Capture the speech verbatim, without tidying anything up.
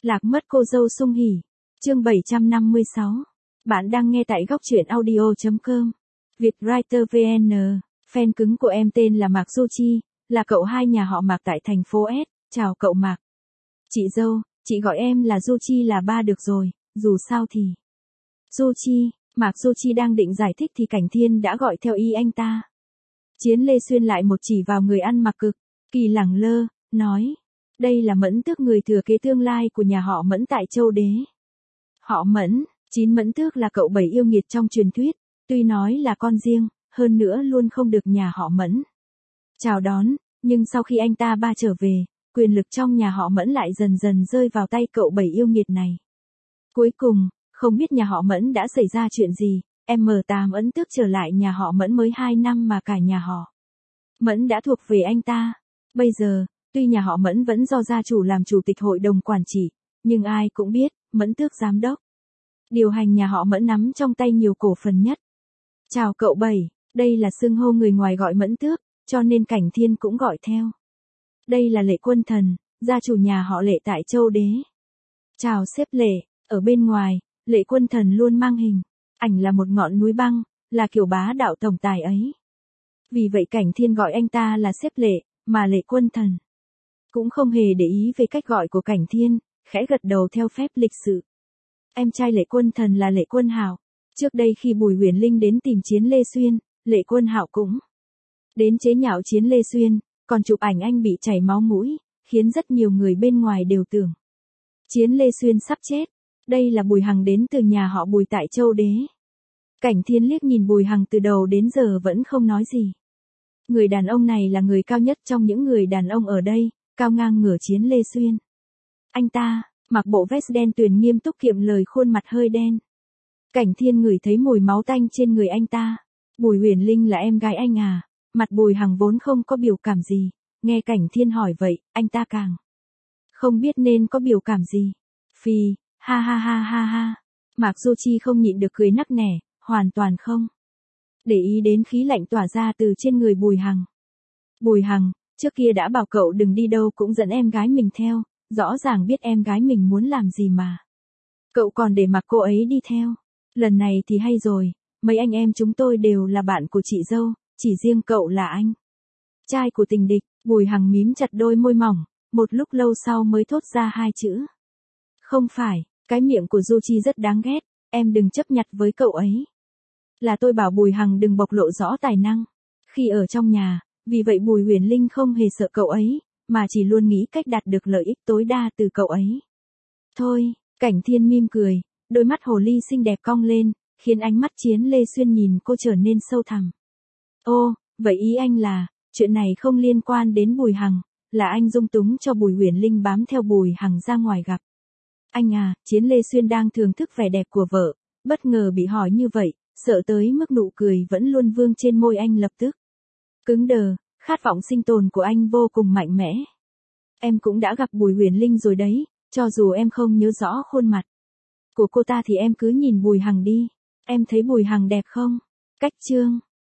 Lạc mất cô dâu sung hỉ. Chương bảy trăm năm mươi sáu. Bạn đang nghe tại góc truyện audio chấm com. Vietwriter vê en. Fan cứng của em tên là Mạc Du Chi, là cậu hai nhà họ Mạc tại thành phố S. Chào cậu Mạc. Chị dâu, chị gọi em là Du Chi là ba được rồi, dù sao thì. Du Chi, Mạc Du Chi đang định giải thích thì Cảnh Thiên đã gọi theo ý anh ta. Chiến Lê Xuyên lại một chỉ vào người ăn mặc cực kỳ lẳng lơ, nói. Đây là Mẫn Tước, người thừa kế tương lai của nhà họ Mẫn tại Châu Đế. Họ Mẫn, Chín Mẫn Tước là cậu bảy yêu nghiệt trong truyền thuyết, tuy nói là con riêng, hơn nữa luôn không được nhà họ Mẫn chào đón, nhưng sau khi anh ta ba trở về, quyền lực trong nhà họ Mẫn lại dần dần rơi vào tay cậu bảy yêu nghiệt này. Cuối cùng, không biết nhà họ Mẫn đã xảy ra chuyện gì, em tám Mẫn Tước trở lại nhà họ Mẫn mới hai năm mà cả nhà họ Mẫn đã thuộc về anh ta. Bây giờ, tuy nhà họ Mẫn vẫn do gia chủ làm chủ tịch hội đồng quản trị, nhưng ai cũng biết, Mẫn Tước giám đốc điều hành nhà họ Mẫn nắm trong tay nhiều cổ phần nhất. Chào cậu bảy, đây là xưng hô người ngoài gọi Mẫn Tước, cho nên Cảnh Thiên cũng gọi theo. Đây là Lệ Quân Thần, gia chủ nhà họ Lệ tại Châu Đế. Chào sếp Lệ, ở bên ngoài, Lệ Quân Thần luôn mang hình ảnh là một ngọn núi băng, là kiểu bá đạo tổng tài ấy. Vì vậy Cảnh Thiên gọi anh ta là sếp Lệ, mà Lệ Quân Thần cũng không hề để ý về cách gọi của Cảnh Thiên, khẽ gật đầu theo phép lịch sự. Em trai Lệ Quân Thần là Lệ Quân Hạo. Trước đây khi Bùi Huyền Linh đến tìm Chiến Lê Xuyên, Lệ Quân Hạo cũng đến chế nhạo Chiến Lê Xuyên, còn chụp ảnh anh bị chảy máu mũi, khiến rất nhiều người bên ngoài đều tưởng Chiến Lê Xuyên sắp chết. Đây là Bùi Hằng đến từ nhà họ Bùi tại Châu Đế. Cảnh Thiên liếc nhìn Bùi Hằng từ đầu đến giờ vẫn không nói gì. Người đàn ông này là người cao nhất trong những người đàn ông ở đây, cao ngang ngửa Chiến Lê Xuyên. Anh ta mặc bộ vest đen tuyền nghiêm túc, kiệm lời, khuôn mặt hơi đen. Cảnh Thiên ngửi thấy mùi máu tanh trên người anh ta. Bùi Huyền Linh là em gái anh à? Mặt Bùi Hằng vốn không có biểu cảm gì, nghe Cảnh Thiên hỏi vậy, anh ta càng không biết nên có biểu cảm gì. Phì, ha ha ha ha ha. Mạc Du Chi không nhịn được cười nắc nẻ, hoàn toàn không để ý đến khí lạnh tỏa ra từ trên người Bùi Hằng. Bùi Hằng, trước kia đã bảo cậu đừng đi đâu cũng dẫn em gái mình theo, rõ ràng biết em gái mình muốn làm gì mà cậu còn để mặc cô ấy đi theo. Lần này thì hay rồi, mấy anh em chúng tôi đều là bạn của chị dâu, chỉ riêng cậu là anh trai của tình địch. Bùi Hằng mím chặt đôi môi mỏng, một lúc lâu sau mới thốt ra hai chữ. Không phải. Cái miệng của Du Chi rất đáng ghét, em đừng chấp nhặt với cậu ấy. Là tôi bảo Bùi Hằng đừng bộc lộ rõ tài năng khi ở trong nhà, vì vậy Bùi Huyền Linh không hề sợ cậu ấy, mà chỉ luôn nghĩ cách đạt được lợi ích tối đa từ cậu ấy. Thôi, Cảnh Thiên mỉm cười, đôi mắt hồ ly xinh đẹp cong lên, khiến ánh mắt Chiến Lê Xuyên nhìn cô trở nên sâu thẳm. Ô, vậy ý anh là, chuyện này không liên quan đến Bùi Hằng, là anh dung túng cho Bùi Huyền Linh bám theo Bùi Hằng ra ngoài gặp anh à? Chiến Lê Xuyên đang thưởng thức vẻ đẹp của vợ, bất ngờ bị hỏi như vậy, sợ tới mức nụ cười vẫn luôn vương trên môi anh lập tức cứng đờ. Khát vọng sinh tồn của anh vô cùng mạnh mẽ. Em cũng đã gặp Bùi Huyền Linh rồi đấy, cho dù em không nhớ rõ khuôn mặt của cô ta thì em cứ nhìn Bùi Hằng đi. Em thấy Bùi Hằng đẹp không? Cách chương